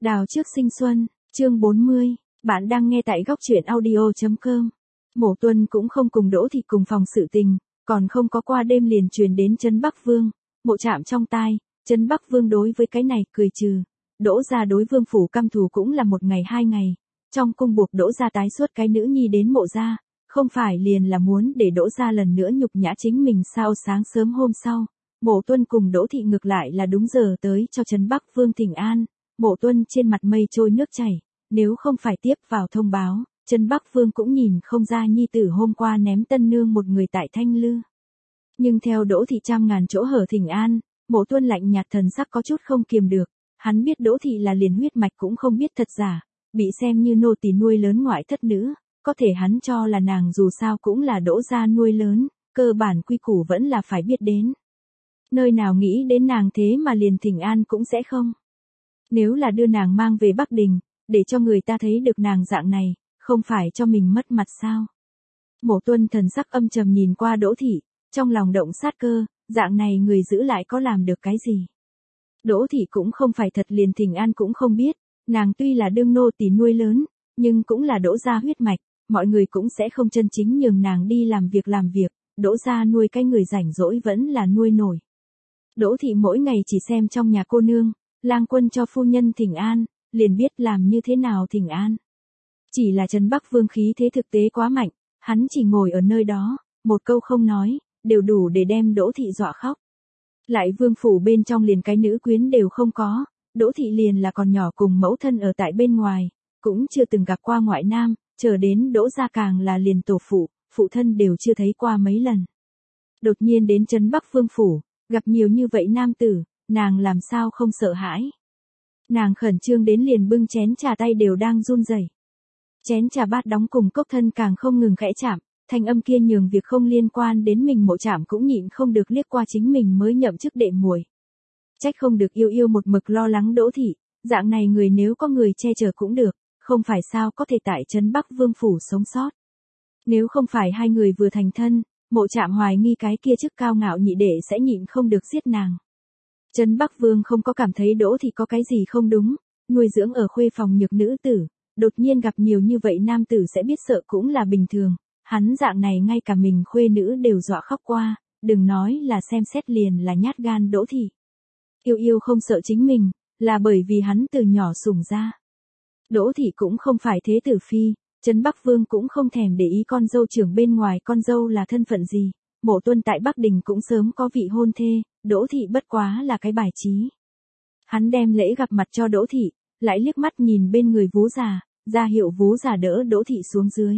Đào trước sinh xuân, chương 40, bạn đang nghe tại góc truyện audio.com. Mộ Tuân cũng không cùng Đỗ Thị cùng phòng sự tình, còn không có qua đêm liền truyền đến Trấn Bắc Vương, mộ chạm trong tai, Trấn Bắc Vương đối với cái này cười trừ. Đỗ gia đối vương phủ căm thù cũng là một ngày hai ngày, trong cung buộc Đỗ gia tái xuất cái nữ nhi đến mộ gia, không phải liền là muốn để Đỗ gia lần nữa nhục nhã chính mình sao. Sáng sớm hôm sau, Mộ Tuân cùng Đỗ Thị ngược lại là đúng giờ tới cho Trấn Bắc Vương thỉnh an. Mộ Tuân trên mặt mây trôi nước chảy, nếu không phải tiếp vào thông báo, Trấn Bắc Vương cũng nhìn không ra nhi tử hôm qua ném tân nương một người tại Thanh Lư. Nhưng theo Đỗ Thị trăm ngàn chỗ hở thỉnh an, Mộ Tuân lạnh nhạt thần sắc có chút không kiềm được, hắn biết Đỗ Thị là liền huyết mạch cũng không biết thật giả, bị xem như nô tỳ nuôi lớn ngoại thất nữ, có thể hắn cho là nàng dù sao cũng là Đỗ gia nuôi lớn, cơ bản quy củ vẫn là phải biết đến. Nơi nào nghĩ đến nàng thế mà liền thỉnh an cũng sẽ không. Nếu là đưa nàng mang về Bắc Đình, để cho người ta thấy được nàng dạng này, không phải cho mình mất mặt sao? Mộ Tuân thần sắc âm trầm nhìn qua Đỗ Thị, trong lòng động sát cơ, dạng này người giữ lại có làm được cái gì? Đỗ Thị cũng không phải thật liền thỉnh an cũng không biết, nàng tuy là đương nô tỳ nuôi lớn, nhưng cũng là Đỗ gia huyết mạch, mọi người cũng sẽ không chân chính nhường nàng đi làm việc, Đỗ gia nuôi cái người rảnh rỗi vẫn là nuôi nổi. Đỗ Thị mỗi ngày chỉ xem trong nhà cô nương, lang quân cho phu nhân thỉnh an, liền biết làm như thế nào thỉnh an. Chỉ là Trấn Bắc Vương khí thế thực tế quá mạnh, hắn chỉ ngồi ở nơi đó, một câu không nói, đều đủ để đem Đỗ Thị dọa khóc. Lại vương phủ bên trong liền cái nữ quyến đều không có, Đỗ Thị liền là còn nhỏ cùng mẫu thân ở tại bên ngoài, cũng chưa từng gặp qua ngoại nam, chờ đến Đỗ gia càng là liền tổ phụ thân đều chưa thấy qua mấy lần. Đột nhiên đến Trấn Bắc Vương phủ, gặp nhiều như vậy nam tử, nàng làm sao không sợ hãi. Nàng khẩn trương đến liền bưng chén trà tay đều đang run rẩy. Chén trà bát đóng cùng cốc thân càng không ngừng khẽ chạm, thanh âm kia nhường việc không liên quan đến mình Mộ Trạm cũng nhịn không được liếc qua chính mình mới nhậm chức đệ muội. Trách không được yêu một mực lo lắng Đỗ Thị, dạng này người nếu có người che chở cũng được, không phải sao có thể tại Trấn Bắc Vương phủ sống sót. Nếu không phải hai người vừa thành thân, Mộ Trạm hoài nghi cái kia chức cao ngạo nhị đệ sẽ nhịn không được giết nàng. Trấn Bắc Vương không có cảm thấy Đỗ Thị có cái gì không đúng, nuôi dưỡng ở khuê phòng nhược nữ tử, đột nhiên gặp nhiều như vậy nam tử sẽ biết sợ cũng là bình thường, hắn dạng này ngay cả mình khuê nữ đều dọa khóc qua, đừng nói là xem xét liền là nhát gan Đỗ Thị. Yêu không sợ chính mình, là bởi vì hắn từ nhỏ sủng ra. Đỗ Thị cũng không phải thế tử phi, Trấn Bắc Vương cũng không thèm để ý con dâu trưởng bên ngoài con dâu là thân phận gì, Mộ Tuân tại Bắc Đình cũng sớm có vị hôn thê, Đỗ Thị bất quá là cái bài trí. Hắn đem lễ gặp mặt cho Đỗ Thị, lại liếc mắt nhìn bên người Vú già, ra hiệu Vú già đỡ Đỗ Thị xuống dưới.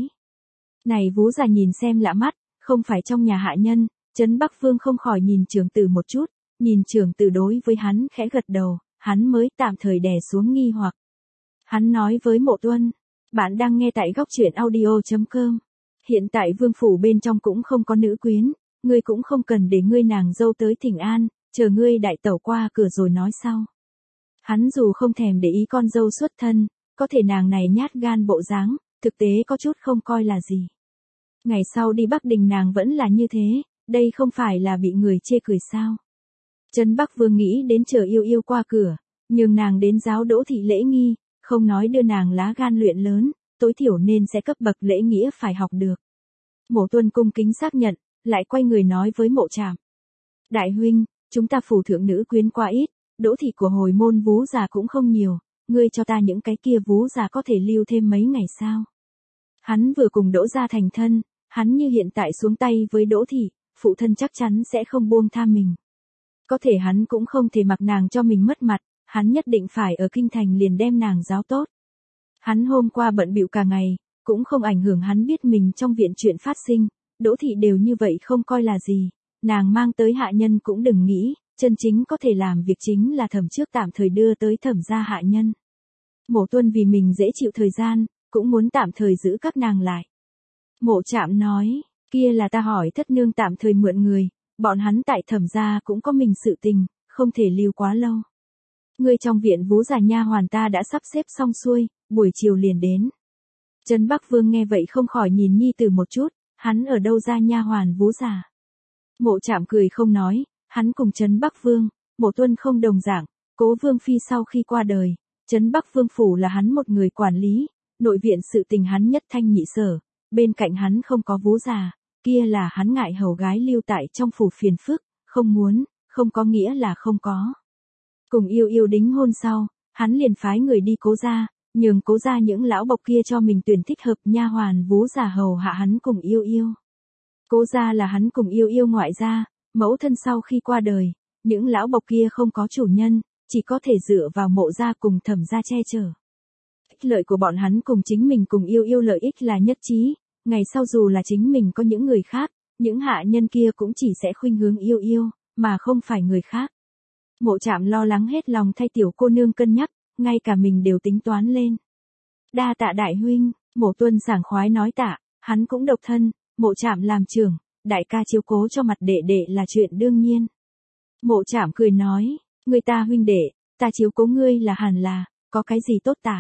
Này Vú già nhìn xem lạ mắt, không phải trong nhà hạ nhân, Trấn Bắc Vương không khỏi nhìn trưởng tử một chút, nhìn trưởng tử đối với hắn khẽ gật đầu, hắn mới tạm thời đè xuống nghi hoặc. Hắn nói với Mộ Tuân, bạn đang nghe tại góc truyện audio.com. Hiện tại vương phủ bên trong cũng không có nữ quyến, ngươi cũng không cần để ngươi nàng dâu tới thỉnh an, chờ ngươi đại tẩu qua cửa rồi nói sau. Hắn dù không thèm để ý con dâu xuất thân, có thể nàng này nhát gan bộ dáng, thực tế có chút không coi là gì. Ngày sau đi Bắc Đình nàng vẫn là như thế, đây không phải là bị người chê cười sao. Trấn Bắc Vương nghĩ đến chờ yêu qua cửa, nhưng nàng đến giáo Đỗ Thị lễ nghi, không nói đưa nàng lá gan luyện lớn, tối thiểu nên sẽ cấp bậc lễ nghĩa phải học được. Mộ Tuân cung kính xác nhận, lại quay người nói với Mộ Trạm. Đại huynh, chúng ta phủ thượng nữ quyến quá ít, Đỗ Thị của hồi môn Vú già cũng không nhiều, ngươi cho ta những cái kia Vú già có thể lưu thêm mấy ngày sao? Hắn vừa cùng Đỗ gia thành thân, hắn như hiện tại xuống tay với Đỗ Thị, phụ thân chắc chắn sẽ không buông tha mình. Có thể hắn cũng không thể mặc nàng cho mình mất mặt, hắn nhất định phải ở kinh thành liền đem nàng giáo tốt. Hắn hôm qua bận bịu cả ngày, cũng không ảnh hưởng hắn biết mình trong viện chuyện phát sinh, Đỗ Thị đều như vậy không coi là gì, nàng mang tới hạ nhân cũng đừng nghĩ, chân chính có thể làm việc chính là thẩm trước tạm thời đưa tới thẩm gia hạ nhân. Mộ Tuân vì mình dễ chịu thời gian, cũng muốn tạm thời giữ các nàng lại. Mộ Trạm nói, kia là ta hỏi thất nương tạm thời mượn người, bọn hắn tại thẩm gia cũng có mình sự tình, không thể lưu quá lâu. Ngươi trong viện Vú già nha hoàn ta đã sắp xếp xong xuôi, buổi chiều liền đến. Trấn Bắc Vương nghe vậy không khỏi nhìn nhi tử một chút, hắn ở đâu ra nha hoàn Vú già. Mộ Trạm cười không nói, hắn cùng Trấn Bắc Vương, Mộ Tuân không đồng dạng, Cố Vương phi sau khi qua đời, Trấn Bắc Vương phủ là hắn một người quản lý, nội viện sự tình hắn nhất thanh nhị sở, bên cạnh hắn không có vú già, kia là hắn ngại hầu gái lưu tại trong phủ phiền phức, không muốn, không có nghĩa là không có. Cùng yêu yêu đính hôn sau, hắn liền phái người đi Cố gia, nhường Cố gia những lão bộc kia cho mình tuyển thích hợp nha hoàn vú già hầu hạ hắn cùng yêu yêu. Cố gia là hắn cùng yêu yêu ngoại gia, mẫu thân sau khi qua đời, những lão bộc kia không có chủ nhân, chỉ có thể dựa vào Mộ gia cùng Thẩm gia che chở. Ích lợi của bọn hắn cùng chính mình cùng yêu yêu lợi ích là nhất trí, ngày sau dù là chính mình có những người khác, những hạ nhân kia cũng chỉ sẽ khuynh hướng yêu yêu, mà không phải người khác. Mộ Trạm lo lắng hết lòng thay tiểu cô nương cân nhắc, ngay cả mình đều tính toán lên. Đa tạ đại huynh, Mộ Tuân sảng khoái nói tạ, hắn cũng độc thân, Mộ Trạm làm trưởng, đại ca chiếu cố cho mặt đệ đệ là chuyện đương nhiên. Mộ Trạm cười nói, người ta huynh đệ, ta chiếu cố ngươi là hẳn là, có cái gì tốt tả.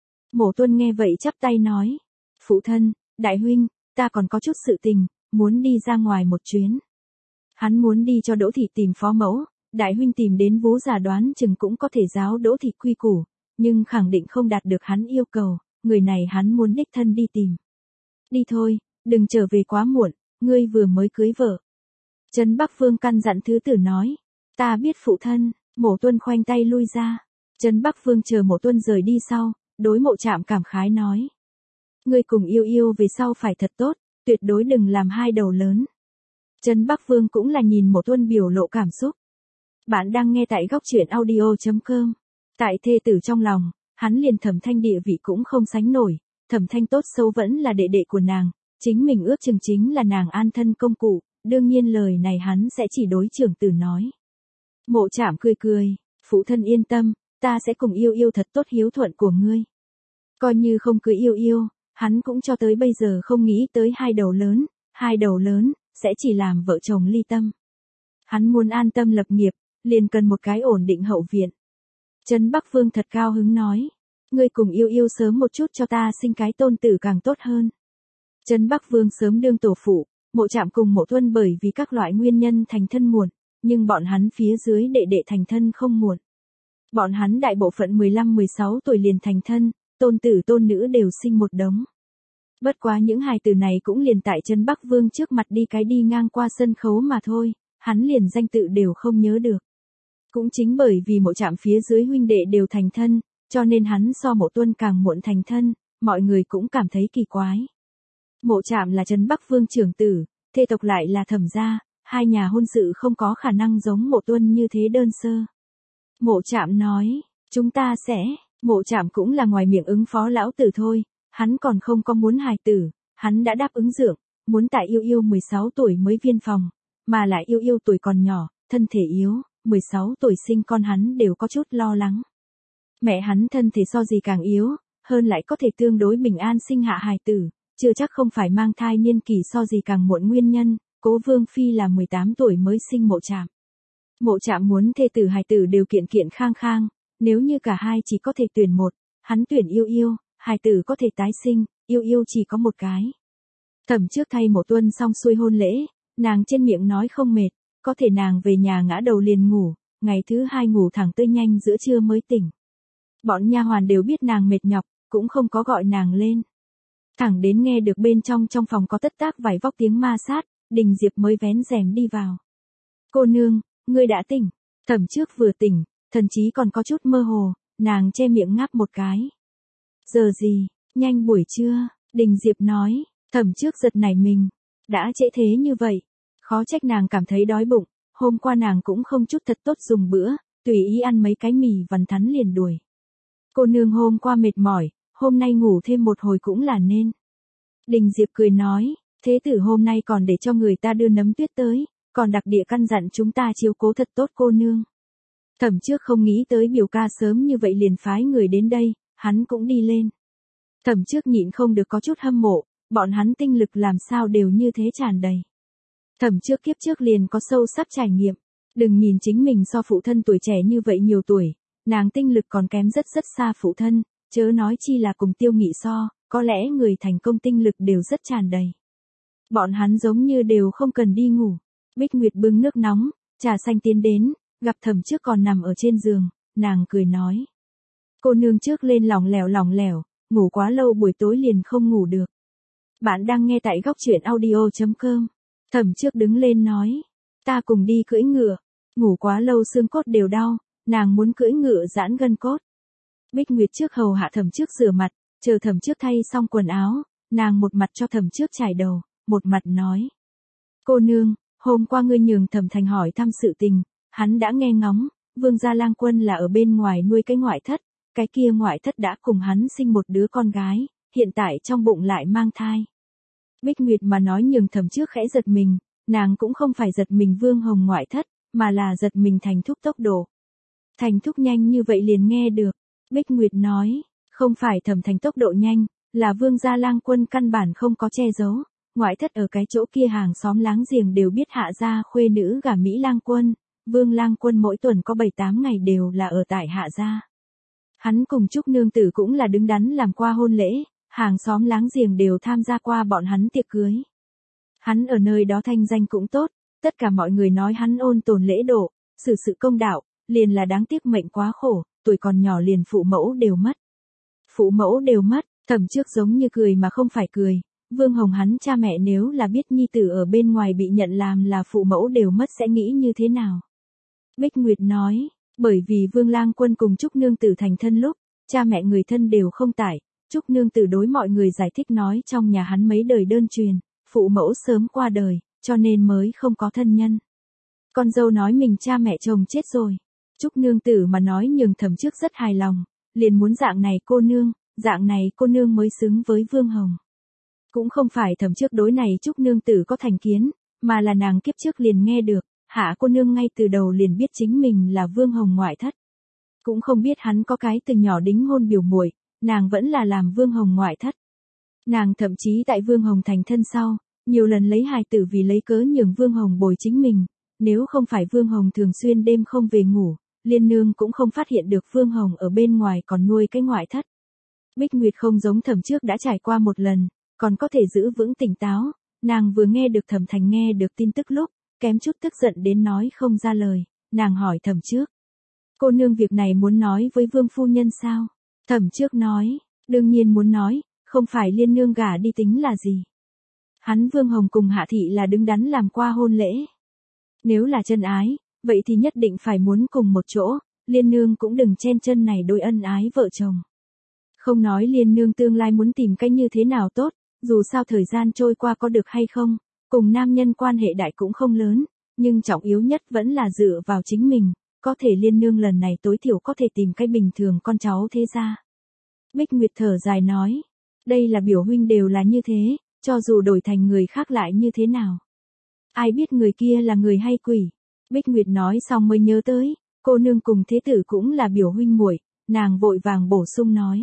Mộ Tuân nghe vậy chắp tay nói, phụ thân, đại huynh, ta còn có chút sự tình, muốn đi ra ngoài một chuyến. Hắn muốn đi cho Đỗ Thị tìm phó mẫu, đại huynh tìm đến vú già đoán chừng cũng có thể giáo Đỗ Thị quy củ, nhưng khẳng định không đạt được hắn yêu cầu, người này hắn muốn đích thân đi tìm. Đi thôi, đừng trở về quá muộn, ngươi vừa mới cưới vợ. Trấn Bắc Vương căn dặn thứ tử nói, ta biết phụ thân. Mộ Tuân khoanh tay lui ra. Trấn Bắc Vương chờ Mộ Tuân rời đi sau, đối Mộ Trạm cảm khái nói. Ngươi cùng yêu yêu về sau phải thật tốt, tuyệt đối đừng làm hai đầu lớn. Trấn Bắc Vương cũng là nhìn Mộ Tuân biểu lộ cảm xúc. Bạn đang nghe tại góc truyện audio.com. Tại thê tử trong lòng, hắn liền Thẩm Thanh địa vị cũng không sánh nổi, Thẩm Thanh tốt xấu vẫn là đệ đệ của nàng, chính mình ước chừng chính là nàng an thân công cụ, đương nhiên lời này hắn sẽ chỉ đối trưởng tử nói. Mộ Trạm cười cười, phụ thân yên tâm, ta sẽ cùng yêu yêu thật tốt hiếu thuận của ngươi. Coi như không cưới yêu yêu, hắn cũng cho tới bây giờ không nghĩ tới hai đầu lớn, sẽ chỉ làm vợ chồng ly tâm. Hắn muốn an tâm lập nghiệp, liền cần một cái ổn định hậu viện. Trấn Bắc Vương thật cao hứng nói, ngươi cùng yêu yêu sớm một chút cho ta sinh cái tôn tử càng tốt hơn. Trấn Bắc Vương sớm đương tổ phụ, Mộ Trạm cùng Mộ Tuân bởi vì các loại nguyên nhân thành thân muộn. Nhưng bọn hắn phía dưới đệ đệ thành thân không muộn. Bọn hắn đại bộ phận 15-16 tuổi liền thành thân, tôn tử tôn nữ đều sinh một đống. Bất quá những hài tử này cũng liền tại Trấn Bắc Vương trước mặt đi cái đi ngang qua sân khấu mà thôi, hắn liền danh tự đều không nhớ được. Cũng chính bởi vì Mộ Trạm phía dưới huynh đệ đều thành thân, cho nên hắn so Mộ Tuân càng muộn thành thân, mọi người cũng cảm thấy kỳ quái. Mộ Trạm là Trấn Bắc Vương trưởng tử, thê tộc lại là Thẩm gia. Hai nhà hôn sự không có khả năng giống Mộ Tuân như thế đơn sơ. Mộ Trạm nói, chúng ta sẽ, Mộ Trạm cũng là ngoài miệng ứng phó lão tử thôi, hắn còn không có muốn hài tử, hắn đã đáp ứng dượng, muốn tại yêu yêu 16 tuổi mới viên phòng, mà lại yêu yêu tuổi còn nhỏ, thân thể yếu, 16 tuổi sinh con hắn đều có chút lo lắng. Mẹ hắn thân thể so gì càng yếu, hơn lại có thể tương đối bình an sinh hạ hài tử, chưa chắc không phải mang thai niên kỳ so gì càng muộn nguyên nhân. Cố Vương Phi là 18 tuổi mới sinh Mộ Trạm. Mộ Trạm muốn thê tử hài tử đều kiện kiện khang khang, nếu như cả hai chỉ có thể tuyển một, hắn tuyển yêu yêu, hài tử có thể tái sinh, yêu yêu chỉ có một cái. Thẩm trước thay Mộ Tuân xong xuôi hôn lễ, nàng trên miệng nói không mệt, có thể nàng về nhà ngã đầu liền ngủ, ngày thứ hai ngủ thẳng tới nhanh giữa trưa mới tỉnh. Bọn nha hoàn đều biết nàng mệt nhọc, cũng không có gọi nàng lên. Thẳng đến nghe được bên trong phòng có tất tác vải vóc tiếng ma sát, Đình Diệp mới vén rèm đi vào. Cô nương, ngươi đã tỉnh. Thẩm trước vừa tỉnh, thần chí còn có chút mơ hồ, nàng che miệng ngáp một cái. Giờ gì, nhanh buổi trưa, Đình Diệp nói, Thẩm trước giật nảy mình. Đã trễ thế như vậy, khó trách nàng cảm thấy đói bụng, hôm qua nàng cũng không chút thật tốt dùng bữa, tùy ý ăn mấy cái mì vằn thắn liền đuổi. Cô nương hôm qua mệt mỏi, hôm nay ngủ thêm một hồi cũng là nên. Đình Diệp cười nói, thế tử hôm nay còn để cho người ta đưa nấm tuyết tới, còn đặc địa căn dặn chúng ta chiếu cố thật tốt cô nương. Thẩm trước không nghĩ tới biểu ca sớm như vậy liền phái người đến đây, hắn cũng đi lên. Thẩm trước nhịn không được có chút hâm mộ, bọn hắn tinh lực làm sao đều như thế tràn đầy. Thẩm trước kiếp trước liền có sâu sắc trải nghiệm, đừng nhìn chính mình so phụ thân tuổi trẻ như vậy nhiều tuổi, nàng tinh lực còn kém rất xa phụ thân, chớ nói chi là cùng Tiêu Nghị so, có lẽ người thành công tinh lực đều rất tràn đầy. Bọn hắn giống như đều không cần đi ngủ. Bích Nguyệt bưng nước nóng, trà xanh tiến đến, gặp Thẩm trước còn nằm ở trên giường, nàng cười nói. Cô nương trước lên lỏng lẻo, ngủ quá lâu buổi tối liền không ngủ được. Bạn đang nghe tại góc truyện audio.com. Thẩm Trước đứng lên nói, ta cùng đi cưỡi ngựa, ngủ quá lâu xương cốt đều đau, nàng muốn cưỡi ngựa giãn gân cốt. Bích Nguyệt trước hầu hạ Thẩm Trước rửa mặt, chờ Thẩm Trước thay xong quần áo, nàng một mặt cho Thẩm Trước chải đầu, một mặt nói. Cô nương, hôm qua ngươi nhường Thẩm Thành hỏi thăm sự tình, hắn đã nghe ngóng, Vương gia lang quân là ở bên ngoài nuôi cái ngoại thất, cái kia ngoại thất đã cùng hắn sinh một đứa con gái, hiện tại trong bụng lại mang thai. Bích Nguyệt mà nói nhường Thẩm Trước khẽ giật mình, nàng cũng không phải giật mình Vương Hồng ngoại thất, mà là giật mình Thành Thúc tốc độ. Thành Thúc nhanh như vậy liền nghe được. Bích Nguyệt nói, không phải Thẩm Thành tốc độ nhanh, là Vương gia lang quân căn bản không có che giấu, ngoại thất ở cái chỗ kia hàng xóm láng giềng đều biết hạ gia khuê nữ gả Mỹ lang quân, Vương lang quân mỗi tuần có 7-8 ngày đều là ở tại hạ gia. Hắn cùng Trúc nương tử cũng là đứng đắn làm qua hôn lễ, hàng xóm láng giềng đều tham gia qua bọn hắn tiệc cưới. Hắn ở nơi đó thanh danh cũng tốt, tất cả mọi người nói hắn ôn tồn lễ độ, xử sự công đạo, liền là đáng tiếc mệnh quá khổ, tuổi còn nhỏ liền phụ mẫu đều mất. Phụ mẫu đều mất, Thẩm Trước giống như cười mà không phải cười, Vương Hồng hắn cha mẹ nếu là biết nhi tử ở bên ngoài bị nhận làm là phụ mẫu đều mất sẽ nghĩ như thế nào. Bích Nguyệt nói, bởi vì Vương lang quân cùng Trúc nương tử thành thân lúc, cha mẹ người thân đều không tại, Trúc nương tử đối mọi người giải thích nói trong nhà hắn mấy đời đơn truyền, phụ mẫu sớm qua đời, cho nên mới không có thân nhân. Con dâu nói mình cha mẹ chồng chết rồi. Trúc nương tử mà nói nhường Thẩm Trước rất hài lòng, liền muốn dạng này cô nương mới xứng với Vương Hồng. Cũng không phải Thẩm Trước đối này Trúc nương tử có thành kiến, mà là nàng kiếp trước liền nghe được, hạ cô nương ngay từ đầu liền biết chính mình là Vương Hồng ngoại thất. Cũng không biết hắn có cái từ nhỏ đính hôn biểu muội, nàng vẫn là làm Vương Hồng ngoại thất. Nàng thậm chí tại Vương Hồng thành thân sau, nhiều lần lấy hài tử vì lấy cớ nhường Vương Hồng bồi chính mình, nếu không phải Vương Hồng thường xuyên đêm không về ngủ, Liên nương cũng không phát hiện được Vương Hồng ở bên ngoài còn nuôi cái ngoại thất. Bích Nguyệt không giống Thẩm Trước đã trải qua một lần, còn có thể giữ vững tỉnh táo, nàng vừa nghe được Thẩm Thành nghe được tin tức lúc, kém chút tức giận đến nói không ra lời, nàng hỏi Thẩm Trước. Cô nương việc này muốn nói với Vương phu nhân sao? Thẩm Trước nói, đương nhiên muốn nói, không phải Liên nương gả đi tính là gì. Hắn Vương Hồng cùng Hạ Thị là đứng đắn làm qua hôn lễ. Nếu là chân ái, vậy thì nhất định phải muốn cùng một chỗ, Liên nương cũng đừng chen chân này đôi ân ái vợ chồng. Không nói Liên nương tương lai muốn tìm cách như thế nào tốt, dù sao thời gian trôi qua có được hay không, cùng nam nhân quan hệ đại cũng không lớn, nhưng trọng yếu nhất vẫn là dựa vào chính mình, có thể Liên nương lần này tối thiểu có thể tìm cách bình thường con cháu thế gia. Bích Nguyệt thở dài nói, đây là biểu huynh đều là như thế, cho dù đổi thành người khác lại như thế nào. Ai biết người kia là người hay quỷ. Bích Nguyệt nói xong mới nhớ tới, cô nương cùng thế tử cũng là biểu huynh muội, nàng vội vàng bổ sung nói.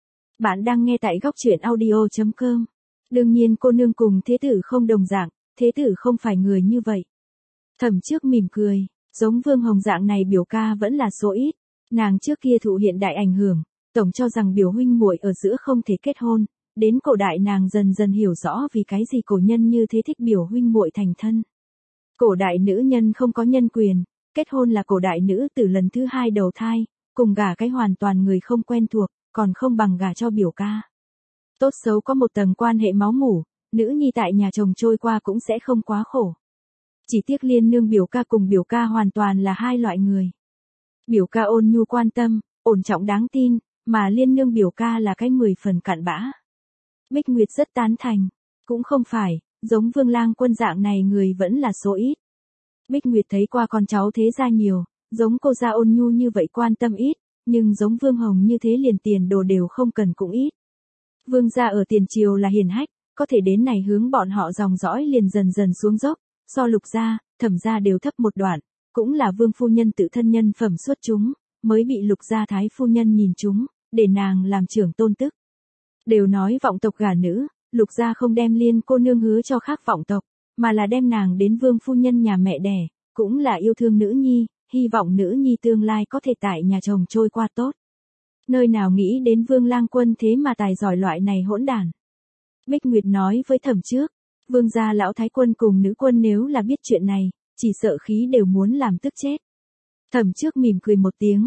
Bạn đang nghe tại góc truyện audio.com. Đương nhiên cô nương cùng thế tử không đồng dạng, thế tử không phải người như vậy. Thẩm Trước mỉm cười, giống Vương Hồng dạng này biểu ca vẫn là số ít, nàng trước kia thụ hiện đại ảnh hưởng, tổng cho rằng biểu huynh muội ở giữa không thể kết hôn, đến cổ đại nàng dần dần hiểu rõ vì cái gì cổ nhân như thế thích biểu huynh muội thành thân. Cổ đại nữ nhân không có nhân quyền, kết hôn là cổ đại nữ từ lần thứ 2 đầu thai, cùng gả cái hoàn toàn người không quen thuộc, còn không bằng gả cho biểu ca. Tốt xấu có một tầng quan hệ máu mủ, nữ nhi tại nhà chồng trôi qua cũng sẽ không quá khổ. Chỉ tiếc Liên nương biểu ca cùng biểu ca hoàn toàn là hai loại người. Biểu ca ôn nhu quan tâm, ổn trọng đáng tin, mà Liên nương biểu ca là cái 10 phần cặn bã. Bích Nguyệt rất tán thành, cũng không phải, giống Vương lang quân dạng này người vẫn là số ít. Bích Nguyệt thấy qua con cháu thế gia nhiều, giống cô gia ôn nhu như vậy quan tâm ít, nhưng giống Vương Hồng như thế liền tiền đồ đều không cần cũng ít. Vương gia ở tiền triều là hiển hách, có thể đến này hướng bọn họ dòng dõi liền dần dần xuống dốc, so Lục gia, Thẩm gia đều thấp một đoạn, cũng là Vương phu nhân tự thân nhân phẩm xuất chúng, mới bị Lục gia thái phu nhân nhìn chúng, để nàng làm trưởng tôn tức. Đều nói vọng tộc gả nữ, Lục gia không đem Liên cô nương hứa cho khác vọng tộc, mà là đem nàng đến Vương phu nhân nhà mẹ đẻ, cũng là yêu thương nữ nhi, hy vọng nữ nhi tương lai có thể tại nhà chồng trôi qua tốt. Nơi nào nghĩ đến Vương lang quân thế mà tài giỏi loại này hỗn đản. Bích Nguyệt nói với Thẩm Trước, Vương gia lão thái quân cùng nữ quân nếu là biết chuyện này, chỉ sợ khí đều muốn làm tức chết. Thẩm Trước mỉm cười một tiếng,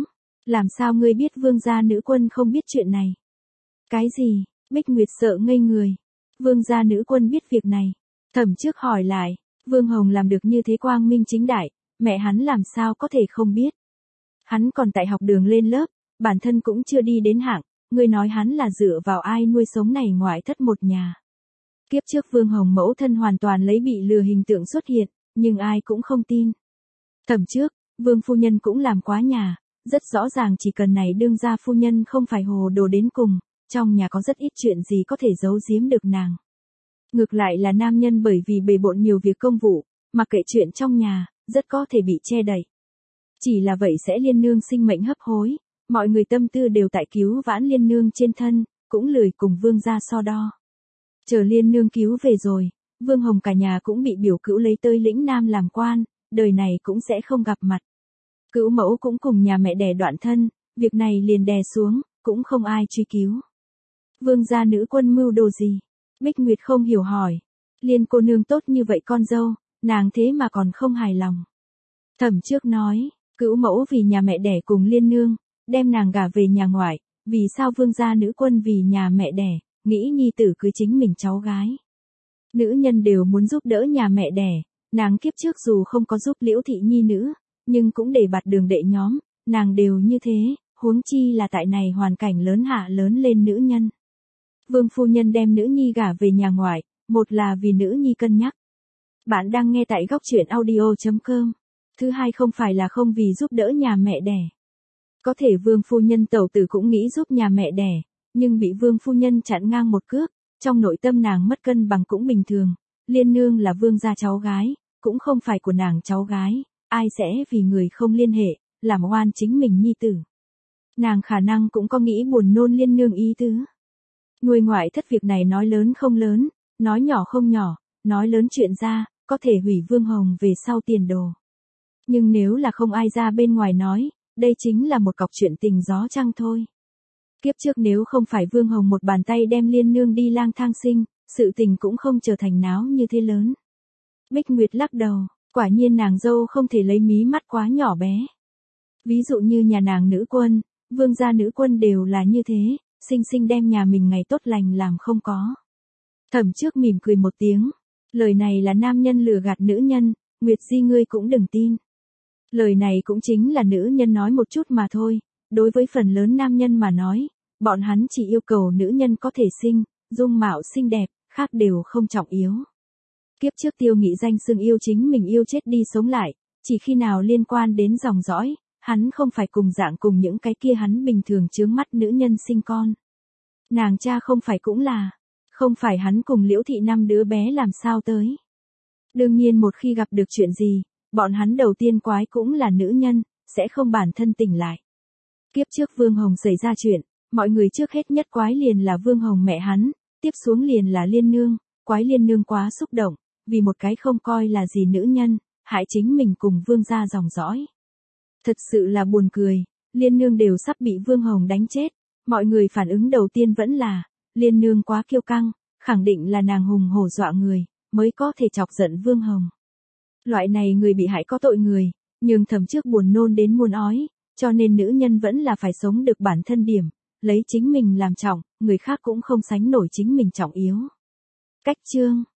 Làm sao ngươi biết vương gia nữ quân không biết chuyện này? Cái gì? Bích Nguyệt sợ ngây người. Vương gia nữ quân biết việc này. Thẩm trước hỏi lại, Vương Hồng làm được như thế quang minh chính đại, mẹ hắn làm sao có thể không biết? Hắn còn tại học đường lên lớp, bản thân cũng chưa đi đến hạng, ngươi nói hắn là dựa vào ai nuôi sống này ngoại thất một nhà. Kiếp trước Vương Hồng mẫu thân hoàn toàn lấy bị lừa hình tượng xuất hiện, nhưng ai cũng không tin. Thẩm trước, Vương phu nhân cũng làm quá nhà, rất rõ ràng chỉ cần này đương gia phu nhân không phải hồ đồ đến cùng, trong nhà có rất ít chuyện gì có thể giấu giếm được nàng. Ngược lại là nam nhân bởi vì bề bộn nhiều việc công vụ, mà kệ chuyện trong nhà, rất có thể bị che đậy. Chỉ là vậy sẽ Liên nương sinh mệnh hấp hối, mọi người tâm tư đều tại cứu vãn Liên nương trên thân, cũng lười cùng vương gia so đo. Chờ Liên nương cứu về rồi, Vương Hồng cả nhà cũng bị biểu cữu lấy tới lĩnh Nam làm quan, đời này cũng sẽ không gặp mặt. Cữu mẫu cũng cùng nhà mẹ đẻ đoạn thân, việc này liền đè xuống, cũng không ai truy cứu. Vương gia nữ quân mưu đồ gì? Bích Nguyệt không hiểu hỏi. Liên cô nương tốt như vậy con dâu, nàng thế mà còn không hài lòng. Thẩm trước nói, cữu mẫu vì nhà mẹ đẻ cùng Liên nương, đem nàng gả về nhà ngoại, vì sao vương gia nữ quân vì nhà mẹ đẻ, nghĩ nhi tử cưới chính mình cháu gái. Nữ nhân đều muốn giúp đỡ nhà mẹ đẻ, nàng kiếp trước dù không có giúp Liễu thị nhi nữ, nhưng cũng để bạt đường đệ nhóm, nàng đều như thế, huống chi là tại này hoàn cảnh lớn hạ lớn lên nữ nhân. Vương phu nhân đem nữ nhi gả về nhà ngoại, một là vì nữ nhi cân nhắc. Bạn đang nghe tại góc truyện audio.com. Thứ hai không phải là không vì giúp đỡ nhà mẹ đẻ. Có thể vương phu nhân tẩu tử cũng nghĩ giúp nhà mẹ đẻ, nhưng bị vương phu nhân chặn ngang một cước, trong nội tâm nàng mất cân bằng cũng bình thường. Liên nương là vương gia cháu gái, cũng không phải của nàng cháu gái, ai sẽ vì người không liên hệ, làm oan chính mình nhi tử. Nàng khả năng cũng có nghĩ buồn nôn Liên nương ý tứ. Nuôi ngoại thất việc này nói lớn không lớn, nói nhỏ không nhỏ, nói lớn chuyện ra, có thể hủy Vương Hồng về sau tiền đồ. Nhưng nếu là không ai ra bên ngoài nói, đây chính là một cọc chuyện tình gió trăng thôi. Kiếp trước nếu không phải Vương Hồng một bàn tay đem Liên nương đi lang thang sinh, sự tình cũng không trở thành náo như thế lớn. Bích Nguyệt lắc đầu, quả nhiên nàng dâu không thể lấy mí mắt quá nhỏ bé. Ví dụ như nhà nàng nữ quân, vương gia nữ quân đều là như thế, sinh sinh đem nhà mình ngày tốt lành làm không có. Thẩm trước mỉm cười một tiếng, lời này là nam nhân lừa gạt nữ nhân, Nguyệt Di ngươi cũng đừng tin. Lời này cũng chính là nữ nhân nói một chút mà thôi, đối với phần lớn nam nhân mà nói, bọn hắn chỉ yêu cầu nữ nhân có thể sinh, dung mạo xinh đẹp, khác đều không trọng yếu. Kiếp trước Tiêu Nghị danh xưng yêu chính mình yêu chết đi sống lại, chỉ khi nào liên quan đến dòng dõi, hắn không phải cùng dạng cùng những cái kia hắn bình thường chướng mắt nữ nhân sinh con. Nàng cha không phải cũng là, không phải hắn cùng Liễu thị 5 đứa bé làm sao tới. Đương nhiên một khi gặp được chuyện gì, bọn hắn đầu tiên quái cũng là nữ nhân, sẽ không bản thân tỉnh lại. Kiếp trước Vương Hồng xảy ra chuyện, mọi người trước hết nhất quái liền là Vương Hồng mẹ hắn, tiếp xuống liền là Liên nương, quái Liên nương quá xúc động, vì một cái không coi là gì nữ nhân, hại chính mình cùng Vương gia dòng dõi. Thật sự là buồn cười, Liên nương đều sắp bị Vương Hồng đánh chết, mọi người phản ứng đầu tiên vẫn là, Liên nương quá kiêu căng, khẳng định là nàng hùng hổ dọa người, mới có thể chọc giận Vương Hồng. Loại này người bị hại có tội người, nhưng thầm trước buồn nôn đến muôn ói, cho nên nữ nhân vẫn là phải sống được bản thân điểm, lấy chính mình làm trọng, người khác cũng không sánh nổi chính mình trọng yếu. Cách chương